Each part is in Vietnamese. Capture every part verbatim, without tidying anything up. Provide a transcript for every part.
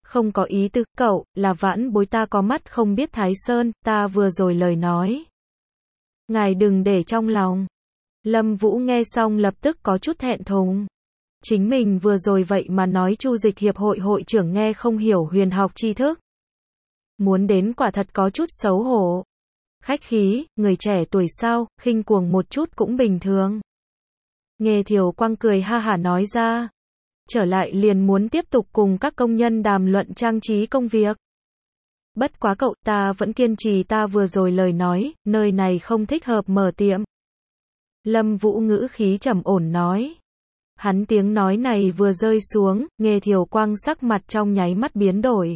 không có ý tư, cậu, là vãn bối ta có mắt không biết Thái Sơn, ta vừa rồi lời nói. Ngài đừng để trong lòng. Lâm Vũ nghe xong lập tức có chút thẹn thùng. Chính mình vừa rồi vậy mà nói Chu Dịch Hiệp hội hội trưởng nghe không hiểu huyền học tri thức. Muốn đến quả thật có chút xấu hổ. Khách khí, người trẻ tuổi sao, khinh cuồng một chút cũng bình thường. Nghê Thiều Quang cười ha hả nói ra. Trở lại liền muốn tiếp tục cùng các công nhân đàm luận trang trí công việc. Bất quá cậu, ta vẫn kiên trì ta vừa rồi lời nói, nơi này không thích hợp mở tiệm. Lâm Vũ ngữ khí trầm ổn nói. Hắn tiếng nói này vừa rơi xuống, Nghê Thiều Quang sắc mặt trong nháy mắt biến đổi.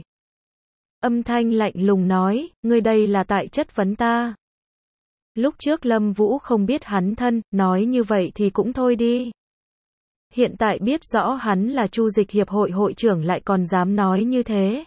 Âm thanh lạnh lùng nói, ngươi đây là tại chất vấn ta. Lúc trước Lâm Vũ không biết hắn thân, nói như vậy thì cũng thôi đi. Hiện tại biết rõ hắn là Chu Dịch Hiệp hội hội trưởng lại còn dám nói như thế.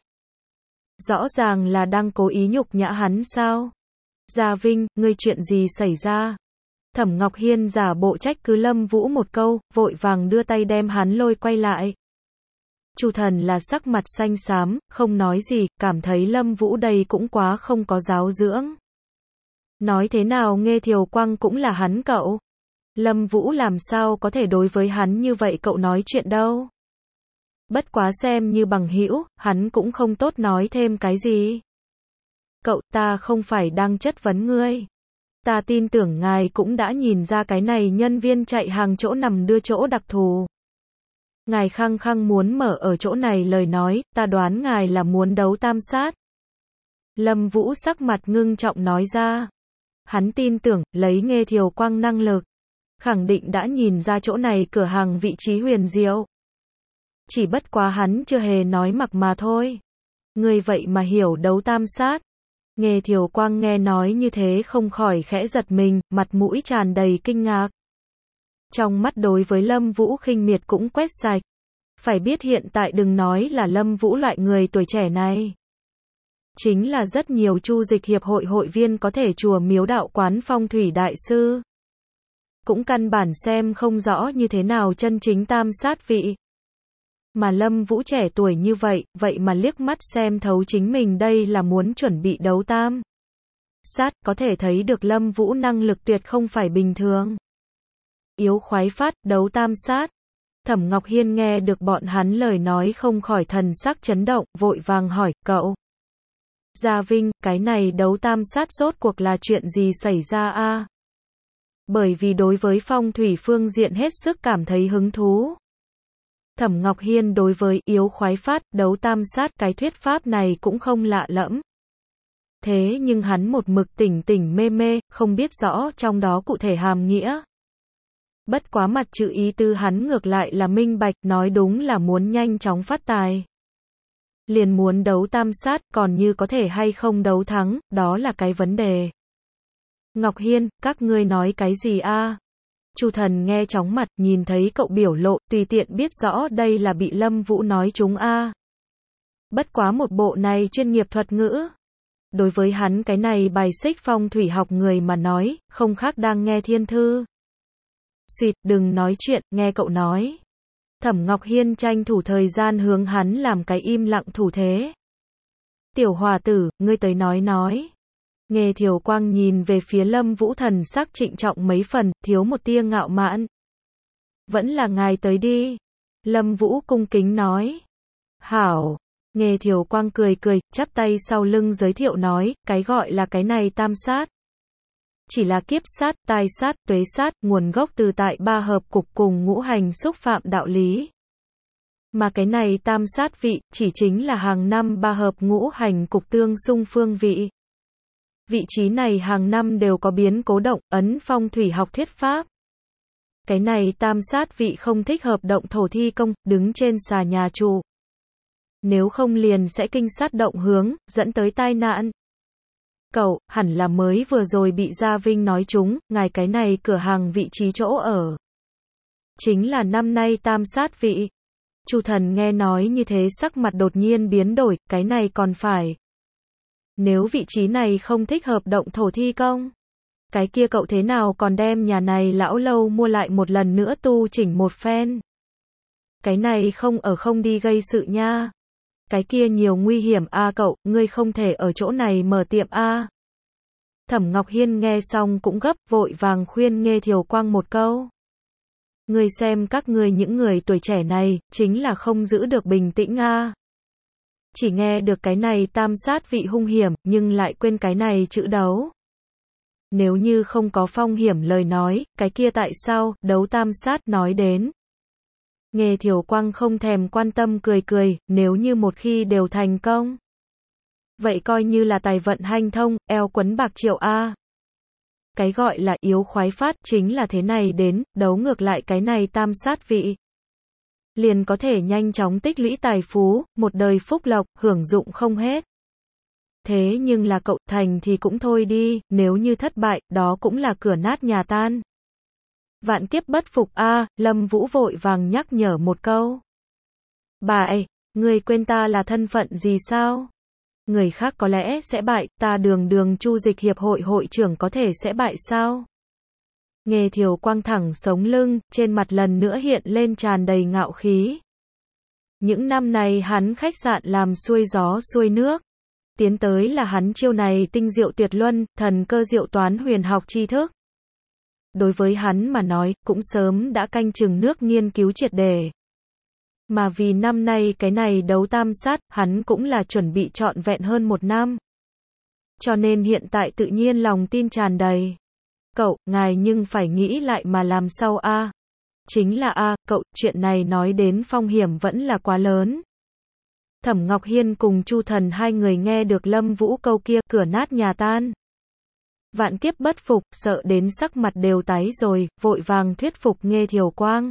Rõ ràng là đang cố ý nhục nhã hắn sao? Gia Vinh, ngươi chuyện gì xảy ra? Thẩm Ngọc Hiên giả bộ trách cứ Lâm Vũ một câu, vội vàng đưa tay đem hắn lôi quay lại. Chu Thần là sắc mặt xanh xám, không nói gì, cảm thấy Lâm Vũ đây cũng quá không có giáo dưỡng. Nói thế nào Nghê Thiều Quang cũng là hắn cậu. Lâm Vũ làm sao có thể đối với hắn như vậy cậu nói chuyện đâu. Bất quá xem như bằng hữu, hắn cũng không tốt nói thêm cái gì. Cậu, ta không phải đang chất vấn ngươi. Ta tin tưởng ngài cũng đã nhìn ra cái này nhân viên chạy hàng chỗ nằm đưa chỗ đặc thù. Ngài khăng khăng muốn mở ở chỗ này lời nói, ta đoán ngài là muốn đấu tam sát. Lâm Vũ sắc mặt ngưng trọng nói ra. Hắn tin tưởng, lấy Nghê Thiều Quang năng lực. Khẳng định đã nhìn ra chỗ này cửa hàng vị trí huyền diệu. Chỉ bất quá hắn chưa hề nói mặc mà thôi. Người vậy mà hiểu đấu tam sát. Nghê Thiều Quang nghe nói như thế không khỏi khẽ giật mình, mặt mũi tràn đầy kinh ngạc. Trong mắt đối với Lâm Vũ khinh miệt cũng quét sạch. Phải biết hiện tại đừng nói là Lâm Vũ loại người tuổi trẻ này. Chính là rất nhiều Chu Dịch Hiệp hội hội viên có thể chùa miếu đạo quán phong thủy đại sư. Cũng căn bản xem không rõ như thế nào chân chính tam sát vị. Mà Lâm Vũ trẻ tuổi như vậy, vậy mà liếc mắt xem thấu chính mình đây là muốn chuẩn bị đấu tam sát, có thể thấy được Lâm Vũ năng lực tuyệt không phải bình thường. Yếu khoái phát, đấu tam sát. Thẩm Ngọc Hiên nghe được bọn hắn lời nói không khỏi thần sắc chấn động, vội vàng hỏi, cậu. Gia Vinh, cái này đấu tam sát rốt cuộc là chuyện gì xảy ra a? Bởi vì đối với phong thủy phương diện hết sức cảm thấy hứng thú. Thẩm Ngọc Hiên đối với yếu khoái phát, đấu tam sát cái thuyết pháp này cũng không lạ lẫm. Thế nhưng hắn một mực tỉnh tỉnh mê mê, không biết rõ trong đó cụ thể hàm nghĩa. Bất quá mặt chữ ý tư hắn ngược lại là minh bạch, nói đúng là muốn nhanh chóng phát tài. Liền muốn đấu tam sát, còn như có thể hay không đấu thắng, đó là cái vấn đề. Ngọc Hiên, các ngươi nói cái gì a? Chu Thần nghe chóng mặt, nhìn thấy cậu biểu lộ, tùy tiện biết rõ đây là bị Lâm Vũ nói chúng a. Bất quá một bộ này chuyên nghiệp thuật ngữ. Đối với hắn cái này bài xích phong thủy học người mà nói, không khác đang nghe thiên thư. Xịt, đừng nói chuyện, nghe cậu nói. Thẩm Ngọc Hiên tranh thủ thời gian hướng hắn làm cái im lặng thủ thế. Tiểu hòa tử, ngươi tới nói nói. Nghê Thiều Quang nhìn về phía Lâm Vũ thần sắc trịnh trọng mấy phần, thiếu một tia ngạo mạn. Vẫn là ngài tới đi. Lâm Vũ cung kính nói. Hảo. Nghê Thiều Quang cười cười, chắp tay sau lưng giới thiệu nói, cái gọi là cái này tam sát. Chỉ là kiếp sát, tai sát, tuế sát, nguồn gốc từ tại ba hợp cục cùng ngũ hành xúc phạm đạo lý. Mà cái này tam sát vị, chỉ chính là hàng năm ba hợp ngũ hành cục tương xung phương vị. Vị trí này hàng năm đều có biến cố động, ấn phong thủy học thuyết pháp. Cái này tam sát vị không thích hợp động thổ thi công, đứng trên xà nhà trụ. Nếu không liền sẽ kinh sát động hướng, dẫn tới tai nạn. Cậu, hẳn là mới vừa rồi bị Gia Vinh nói trúng, ngài cái này cửa hàng vị trí chỗ ở. Chính là năm nay tam sát vị. Chu Thần nghe nói như thế sắc mặt đột nhiên biến đổi, cái này còn phải. Nếu vị trí này không thích hợp động thổ thi công, cái kia cậu thế nào còn đem nhà này lão lâu mua lại một lần nữa tu chỉnh một phen. Cái này không ở không đi gây sự nha. Cái kia nhiều nguy hiểm a cậu, ngươi không thể ở chỗ này mở tiệm a. Thẩm Ngọc Hiên nghe xong cũng gấp, vội vàng khuyên Nghê Thiều Quang một câu. Ngươi xem các ngươi những người tuổi trẻ này, chính là không giữ được bình tĩnh a. Chỉ nghe được cái này tam sát vị hung hiểm, nhưng lại quên cái này chữ đấu. Nếu như không có phong hiểm lời nói, cái kia tại sao, đấu tam sát nói đến. Nghê Thiều Quang không thèm quan tâm cười cười, nếu như một khi đều thành công. Vậy coi như là tài vận hanh thông, eo quấn bạc triệu a. Cái gọi là yếu khoái phát chính là thế này đến, đấu ngược lại cái này tam sát vị. Liền có thể nhanh chóng tích lũy tài phú, một đời phúc lộc, hưởng dụng không hết. Thế nhưng là cậu thành thì cũng thôi đi, nếu như thất bại, đó cũng là cửa nát nhà tan. Vạn kiếp bất phục a, Lâm Vũ vội vàng nhắc nhở một câu. Bà ơi, người quên ta là thân phận gì sao? Người khác có lẽ sẽ bại, ta đường đường Chu Dịch Hiệp hội hội trưởng có thể sẽ bại sao? Nghê Thiều Quang thẳng sống lưng, trên mặt lần nữa hiện lên tràn đầy ngạo khí. Những năm này hắn khách sạn làm xuôi gió xuôi nước. Tiến tới là hắn chiêu này tinh diệu tuyệt luân, thần cơ diệu toán huyền học tri thức. Đối với hắn mà nói, cũng sớm đã canh chừng nước nghiên cứu triệt đề. Mà vì năm nay cái này đấu tam sát, hắn cũng là chuẩn bị trọn vẹn hơn một năm. Cho nên hiện tại tự nhiên lòng tin tràn đầy. Cậu, ngài nhưng phải nghĩ lại mà làm sao a? Chính là a, cậu, chuyện này nói đến phong hiểm vẫn là quá lớn. Thẩm Ngọc Hiên cùng Chu Thần hai người nghe được Lâm Vũ câu kia, cửa nát nhà tan. Vạn kiếp bất phục, sợ đến sắc mặt đều tái rồi, vội vàng thuyết phục Nghê Thiều Quang.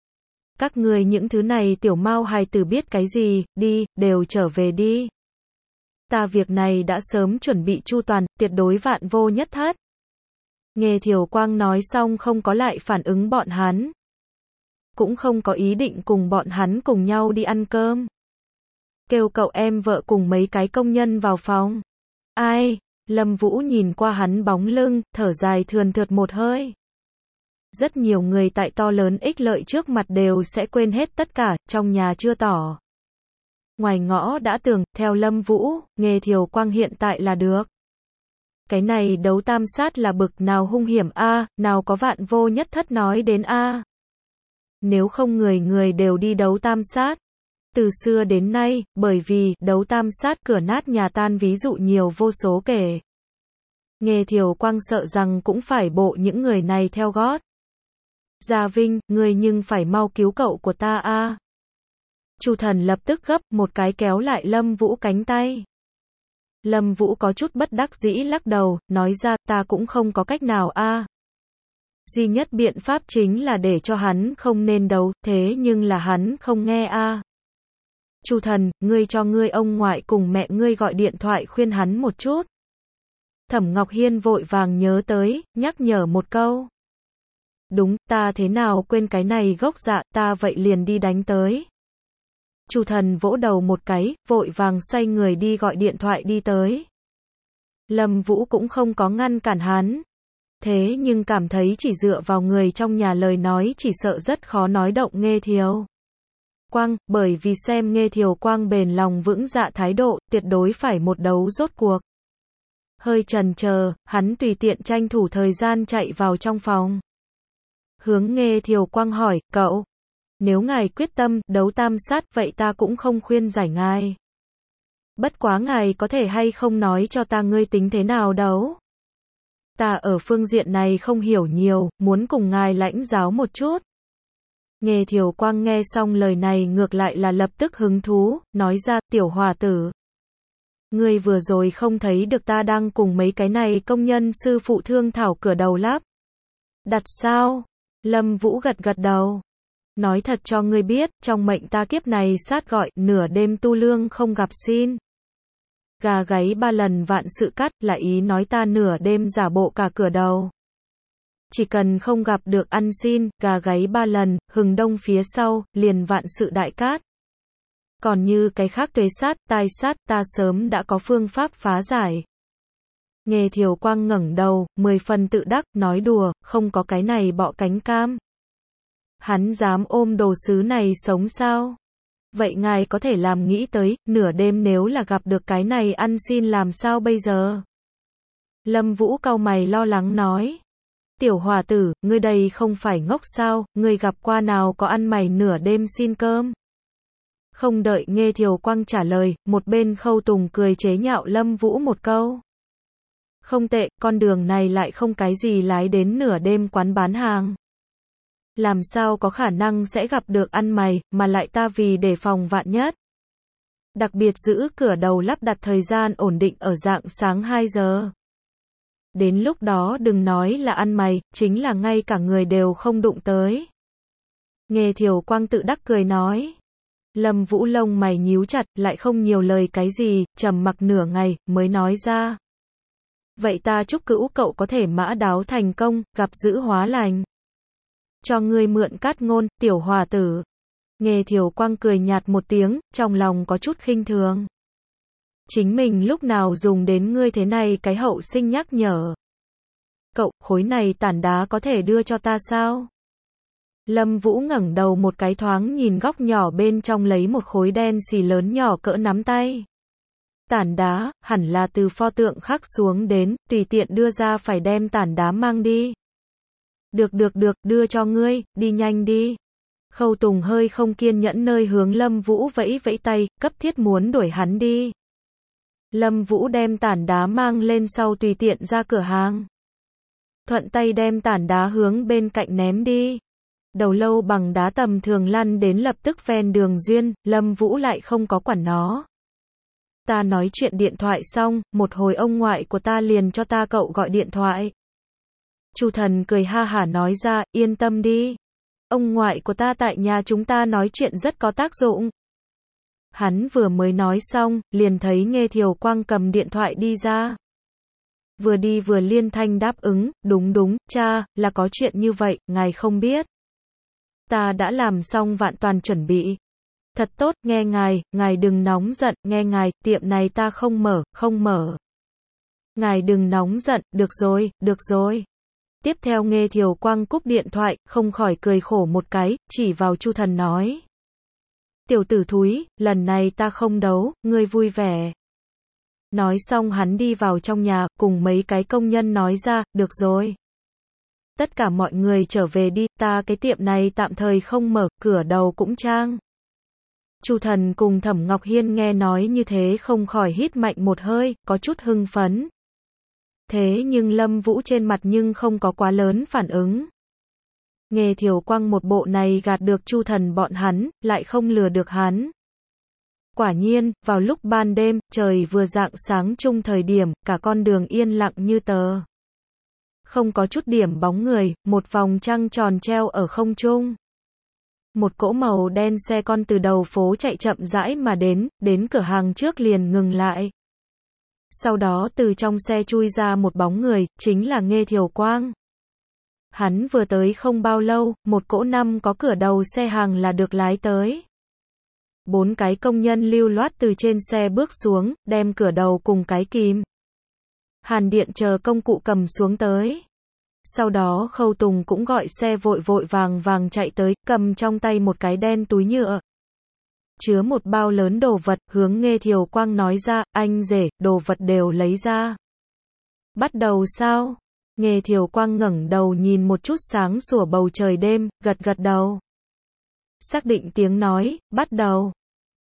Các người những thứ này tiểu mao hài tử biết cái gì, đi, đều trở về đi. Ta việc này đã sớm chuẩn bị chu toàn, tuyệt đối vạn vô nhất thất. Nghê Thiều Quang nói xong không có lại phản ứng bọn hắn. Cũng không có ý định cùng bọn hắn cùng nhau đi ăn cơm. Kêu cậu em vợ cùng mấy cái công nhân vào phòng. Ai? Lâm Vũ nhìn qua hắn bóng lưng, thở dài thườn thượt một hơi. Rất nhiều người tại to lớn ích lợi trước mặt đều sẽ quên hết tất cả, trong nhà chưa tỏ. Ngoài ngõ đã tường, theo Lâm Vũ, Nghê Thiều Quang hiện tại là được. Cái này đấu tam sát là bực nào hung hiểm a, nào có vạn vô nhất thất nói đến a. Nếu không người người đều đi đấu tam sát. Từ xưa đến nay, bởi vì đấu tam sát cửa nát nhà tan ví dụ nhiều vô số kể. Nghê Thiều Quang sợ rằng cũng phải bộ những người này theo gót. Gia Vinh, người nhưng phải mau cứu cậu của ta a. Chu Thần lập tức gấp một cái kéo lại Lâm Vũ cánh tay. Lâm Vũ có chút bất đắc dĩ lắc đầu, nói ra ta cũng không có cách nào a. Duy nhất biện pháp chính là để cho hắn không nên đấu, thế nhưng là hắn không nghe a. Chu Thần, ngươi cho ngươi ông ngoại cùng mẹ ngươi gọi điện thoại khuyên hắn một chút. Thẩm Ngọc Hiên vội vàng nhớ tới, nhắc nhở một câu. Đúng, ta thế nào quên cái này gốc dạ, ta vậy liền đi đánh tới. Chu Thần vỗ đầu một cái, vội vàng xoay người đi gọi điện thoại đi tới. Lâm Vũ cũng không có ngăn cản hắn. Thế nhưng cảm thấy chỉ dựa vào người trong nhà lời nói chỉ sợ rất khó nói động Nghê Thiều Quang, bởi vì xem Nghê Thiều Quang bền lòng vững dạ thái độ, tuyệt đối phải một đấu rốt cuộc. Hơi chần chờ, hắn tùy tiện tranh thủ thời gian chạy vào trong phòng. Hướng Nghê Thiều Quang hỏi, cậu, nếu ngài quyết tâm đấu tam sát vậy ta cũng không khuyên giải ngài. Bất quá ngài có thể hay không nói cho ta ngươi tính thế nào đấu? Ta ở phương diện này không hiểu nhiều, muốn cùng ngài lãnh giáo một chút. Nghê Thiều Quang nghe xong lời này ngược lại là lập tức hứng thú, nói ra, tiểu hòa tử. Ngươi vừa rồi không thấy được ta đang cùng mấy cái này công nhân sư phụ thương thảo cửa đầu lắp đặt sao? Lâm Vũ gật gật đầu. Nói thật cho ngươi biết, trong mệnh ta kiếp này sát gọi, nửa đêm tu lương không gặp xin. Gà gáy ba lần vạn sự cắt, là ý nói ta nửa đêm giả bộ cả cửa đầu. Chỉ cần không gặp được ăn xin, gà gáy ba lần, hừng đông phía sau, liền vạn sự đại cát. Còn như cái khác tuế sát, tai sát, ta sớm đã có phương pháp phá giải. Nghê Thiều Quang ngẩng đầu, mười phần tự đắc, nói đùa, không có cái này bọ cánh cam. Hắn dám ôm đồ sứ này sống sao? Vậy ngài có thể làm nghĩ tới, nửa đêm nếu là gặp được cái này ăn xin làm sao bây giờ? Lâm Vũ cau mày lo lắng nói. Tiểu hòa tử, ngươi đây không phải ngốc sao, ngươi gặp qua nào có ăn mày nửa đêm xin cơm? Không đợi Nghê Thiều Quang trả lời, một bên Khâu Tùng cười chế nhạo Lâm Vũ một câu. Không tệ, con đường này lại không cái gì lái đến nửa đêm quán bán hàng. Làm sao có khả năng sẽ gặp được ăn mày, mà lại ta vì đề phòng vạn nhất. Đặc biệt giữ cửa đầu lắp đặt thời gian ổn định ở rạng sáng hai giờ. Đến lúc đó đừng nói là ăn mày, chính là ngay cả người đều không đụng tới. Nghê Thiều Quang tự đắc cười nói. Lâm Vũ lông mày nhíu chặt, lại không nhiều lời cái gì, trầm mặc nửa ngày, mới nói ra. Vậy ta chúc cữu cậu có thể mã đáo thành công, gặp dữ hóa lành. Cho ngươi mượn cát ngôn, tiểu hòa tử. Nghê Thiều Quang cười nhạt một tiếng, trong lòng có chút khinh thường. Chính mình lúc nào dùng đến ngươi thế này cái hậu sinh nhắc nhở. Cậu, khối này tảng đá có thể đưa cho ta sao? Lâm Vũ ngẩng đầu một cái thoáng nhìn góc nhỏ bên trong lấy một khối đen xì lớn nhỏ cỡ nắm tay. Tảng đá, hẳn là từ pho tượng khắc xuống đến, tùy tiện đưa ra phải đem tảng đá mang đi. Được được được, đưa cho ngươi, đi nhanh đi. Khâu Tùng hơi không kiên nhẫn nơi hướng Lâm Vũ vẫy vẫy tay, cấp thiết muốn đuổi hắn đi. Lâm Vũ đem tảng đá mang lên sau tùy tiện ra cửa hàng. Thuận tay đem tảng đá hướng bên cạnh ném đi. Đầu lâu bằng đá tầm thường lăn đến lập tức ven đường duyên, Lâm Vũ lại không có quản nó. Ta nói chuyện điện thoại xong, một hồi ông ngoại của ta liền cho ta cậu gọi điện thoại. Chu Thần cười ha hả nói ra, yên tâm đi. Ông ngoại của ta tại nhà chúng ta nói chuyện rất có tác dụng. Hắn vừa mới nói xong, liền thấy Nghê Thiều Quang cầm điện thoại đi ra. Vừa đi vừa liên thanh đáp ứng, đúng đúng, cha, là có chuyện như vậy, ngài không biết. Ta đã làm xong vạn toàn chuẩn bị. Thật tốt, nghe ngài, ngài đừng nóng giận, nghe ngài, tiệm này ta không mở, không mở. Ngài đừng nóng giận, được rồi, được rồi. Tiếp theo Nghê Thiều Quang cúp điện thoại, không khỏi cười khổ một cái, chỉ vào Chu Thần nói. Tiểu tử thúi, lần này ta không đấu, ngươi vui vẻ. Nói xong hắn đi vào trong nhà, cùng mấy cái công nhân nói ra, được rồi. Tất cả mọi người trở về đi, ta cái tiệm này tạm thời không mở, cửa đầu cũng trang. Chu Thần cùng Thẩm Ngọc Hiên nghe nói như thế không khỏi hít mạnh một hơi, có chút hưng phấn. Thế nhưng Lâm Vũ trên mặt nhưng không có quá lớn phản ứng. Nghê Thiều Quang một bộ này gạt được Chu Thần bọn hắn, lại không lừa được hắn. Quả nhiên, vào lúc ban đêm, trời vừa rạng sáng chung thời điểm, cả con đường yên lặng như tờ. Không có chút điểm bóng người, một vòng trăng tròn treo ở không trung. Một cỗ màu đen xe con từ đầu phố chạy chậm rãi mà đến, đến cửa hàng trước liền ngừng lại. Sau đó từ trong xe chui ra một bóng người, chính là Nghê Thiều Quang. Hắn vừa tới không bao lâu, một cỗ năm có cửa đầu xe hàng là được lái tới. Bốn cái công nhân lưu loát từ trên xe bước xuống, đem cửa đầu cùng cái kìm hàn điện chờ công cụ cầm xuống tới. Sau đó Khâu Tùng cũng gọi xe vội vội vàng vàng chạy tới, cầm trong tay một cái đen túi nhựa. Chứa một bao lớn đồ vật, hướng Nghê Thiều Quang nói ra, anh rể, đồ vật đều lấy ra. Bắt đầu sao? Nghê Thiều Quang ngẩng đầu nhìn một chút sáng sủa bầu trời đêm, gật gật đầu. Xác định tiếng nói, bắt đầu.